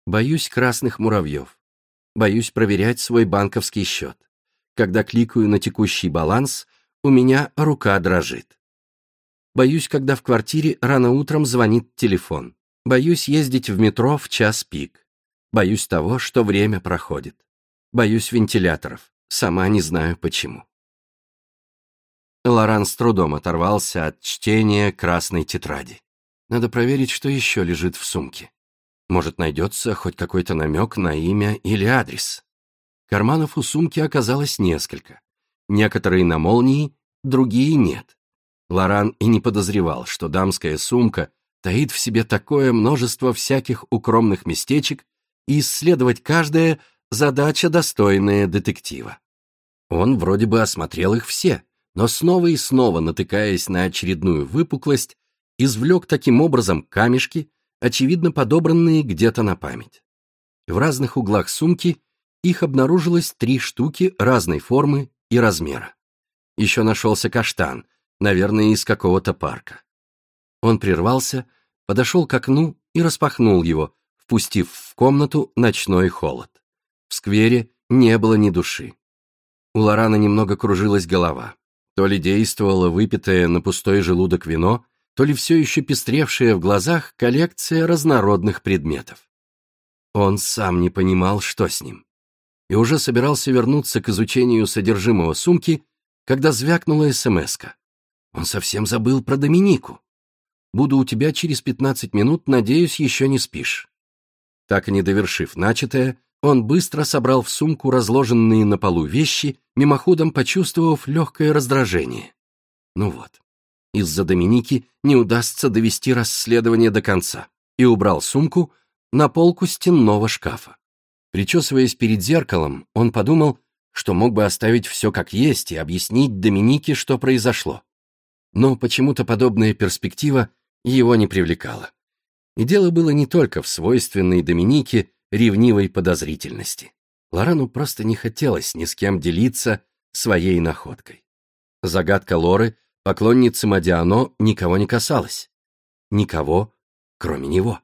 Боюсь красных муравьев. Боюсь проверять свой банковский счет. Когда кликаю на текущий баланс, у меня рука дрожит. Боюсь, когда в квартире рано утром звонит телефон. Боюсь ездить в метро в час пик. Боюсь того, что время проходит. Боюсь вентиляторов. Сама не знаю почему. Лоран с трудом оторвался от чтения красной тетради. Надо проверить, что еще лежит в сумке. Может, найдется хоть какой-то намек на имя или адрес. Карманов у сумки оказалось несколько. Некоторые на молнии, другие нет. Лоран и не подозревал, что дамская сумка таит в себе такое множество всяких укромных местечек, и исследовать каждое — задача, достойная детектива. Он вроде бы осмотрел их все, но снова и снова, натыкаясь на очередную выпуклость, извлек таким образом камешки, очевидно подобранные где-то на память. В разных углах сумки их обнаружилось 3 штуки разной формы и размера. Еще нашелся каштан, наверное, из какого-то парка. Он прервался, подошел к окну и распахнул его, впустив в комнату ночной холод. В сквере не было ни души. У Лорана немного кружилась голова. То ли действовало выпитое на пустой желудок вино, то ли все еще пестревшая в глазах коллекция разнородных предметов. Он сам не понимал, что с ним. И уже собирался вернуться к изучению содержимого сумки, когда звякнула смс-ка. Он совсем забыл про Доминику. «Буду у тебя через 15 минут, надеюсь, еще не спишь». Так и не довершив начатое, он быстро собрал в сумку разложенные на полу вещи, мимоходом почувствовав легкое раздражение. Ну вот, из-за Доминики не удастся довести расследование до конца, и убрал сумку на полку стенного шкафа. Причесываясь перед зеркалом, он подумал, что мог бы оставить все как есть и объяснить Доминике, что произошло. Но почему-то подобная перспектива его не привлекала. И дело было не только в свойственной Доминике ревнивой подозрительности. Лорану просто не хотелось ни с кем делиться своей находкой. Загадка Лоры, поклонницы Модиано, никого не касалась. Никого, кроме него.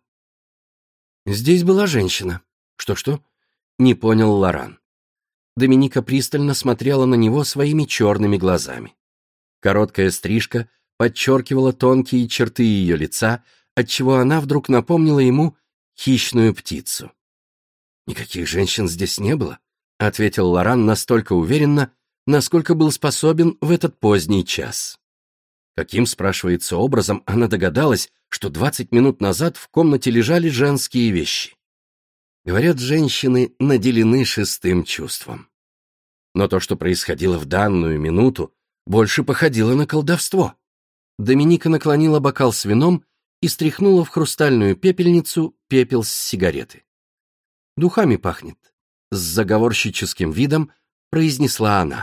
Здесь была женщина. Что-что? Не понял Лоран. Доминика пристально смотрела на него своими черными глазами. Короткая стрижка подчеркивала тонкие черты ее лица, отчего она вдруг напомнила ему хищную птицу. «Никаких женщин здесь не было», — ответил Лоран настолько уверенно, насколько был способен в этот поздний час. Каким, спрашивается, образом она догадалась, что 20 минут назад в комнате лежали женские вещи? Говорят, женщины наделены шестым чувством. Но то, что происходило в данную минуту, больше походило на колдовство. Доминика наклонила бокал с вином и стряхнула в хрустальную пепельницу пепел с сигареты. «Духами пахнет», — с заговорщическим видом произнесла она.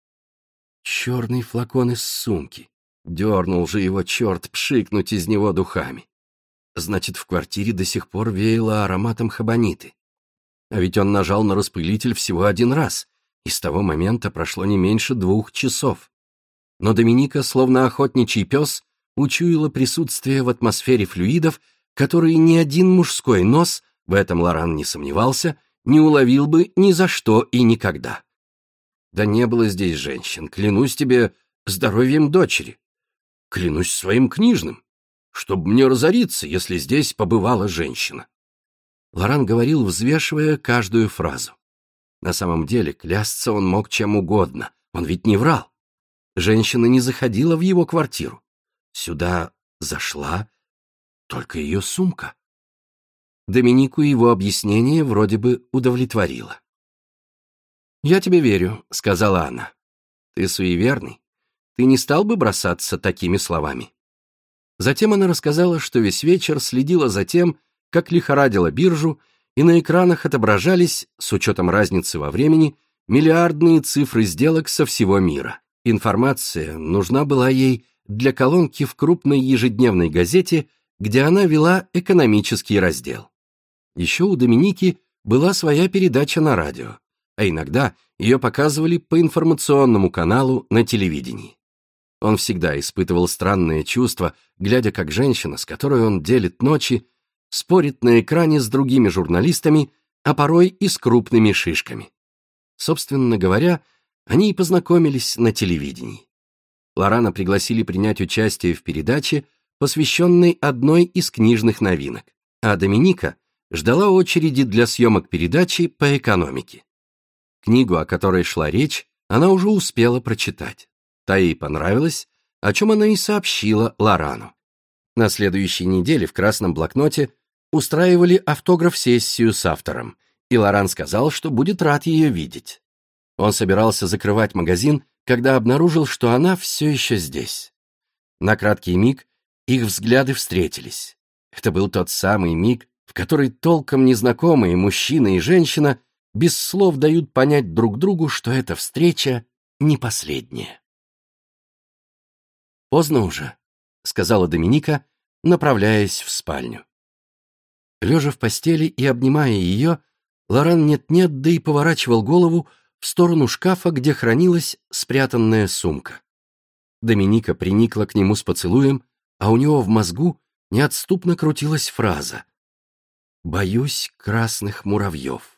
Черный флакон из сумки. Дернул же его черт пшикнуть из него духами. Значит, в квартире до сих пор веяло ароматом хабониты. А ведь он нажал на распылитель всего 1 раз, и с того момента прошло не меньше 2 часов. Но Доминика, словно охотничий пес, учуяла присутствие в атмосфере флюидов, которые ни один мужской нос, в этом Лоран не сомневался, не уловил бы ни за что и никогда. Да не было здесь женщин, клянусь тебе здоровьем дочери. Клянусь своим книжным, чтоб мне разориться, если здесь побывала женщина. Лоран говорил, взвешивая каждую фразу. На самом деле, клясться он мог чем угодно, он ведь не врал. Женщина не заходила в его квартиру. Сюда зашла только ее сумка. Доминику его объяснение вроде бы удовлетворило. «Я тебе верю», — сказала она. «Ты суеверный. Ты не стал бы бросаться такими словами». Затем она рассказала, что весь вечер следила за тем, как лихорадила биржу, и на экранах отображались, с учетом разницы во времени, миллиардные цифры сделок со всего мира. Информация нужна была ей для колонки в крупной ежедневной газете, где она вела экономический раздел. Еще у Доминики была своя передача на радио, а иногда ее показывали по информационному каналу на телевидении. Он всегда испытывал странное чувство, глядя, как женщина, с которой он делит ночи, спорит на экране с другими журналистами, а порой и с крупными шишками. Собственно говоря, они и познакомились на телевидении. Лорана пригласили принять участие в передаче, посвященной одной из книжных новинок, а Доминика ждала очереди для съемок передачи по экономике. Книгу, о которой шла речь, она уже успела прочитать. Та ей понравилась, о чем она и сообщила Лорану. На следующей неделе в красном блокноте устраивали автограф-сессию с автором, и Лоран сказал, что будет рад ее видеть. Он собирался закрывать магазин, когда обнаружил, что она все еще здесь. На краткий миг их взгляды встретились. Это был тот самый миг, в который толком незнакомые мужчина и женщина без слов дают понять друг другу, что эта встреча не последняя. «Поздно уже», — сказала Доминика, направляясь в спальню. Лежа в постели и обнимая ее, Лоран нет-нет, да и поворачивал голову в сторону шкафа, где хранилась спрятанная сумка. Доминика приникла к нему с поцелуем, а у него в мозгу неотступно крутилась фраза: «Боюсь красных муравьев».